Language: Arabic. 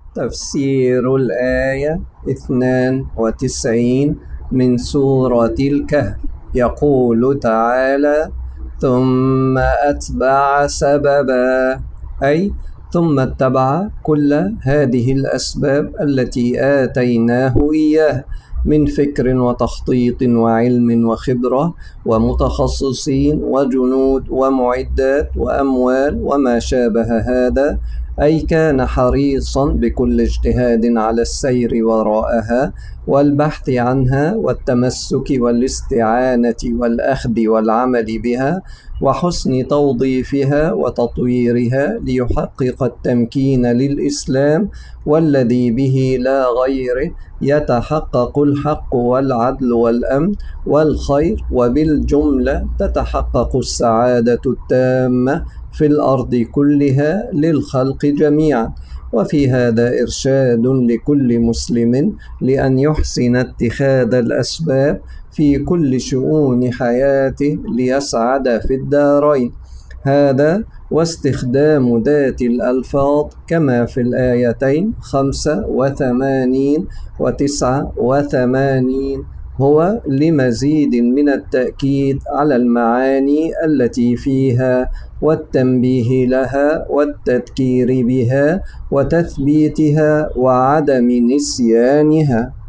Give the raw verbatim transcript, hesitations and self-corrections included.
تفسير الآية اثنان وتسعين من سورة الكهف. يقول تعالى: ثم أتبع سببا، أي ثم اتبع كل هذه الأسباب التي آتيناه إياه من فكر وتخطيط وعلم وخبرة ومتخصصين وجنود ومعدات وأموال وما شابه هذا، أي كان حريصا بكل اجتهاد على السير وراءها والبحث عنها والتمسك والاستعانة والأخذ والعمل بها وحسن توظيفها وتطويرها ليحقق التمكين للإسلام، والذي به لا غيره يتحقق الحق والعدل والأمن والخير، وبالجملة تتحقق السعادة التامة في الأرض كلها للخلق جميعا. وفي هذا إرشاد لكل مسلم لأن يحسن اتخاذ الأسباب في كل شؤون حياته ليسعد في الدارين. هذا واستخدام ذات الألفاظ كما في الآيتين خمسة وثمانين وتسعة وثمانين هو لمزيد من التأكيد على المعاني التي فيها والتنبيه لها والتذكير بها وتثبيتها وعدم نسيانها.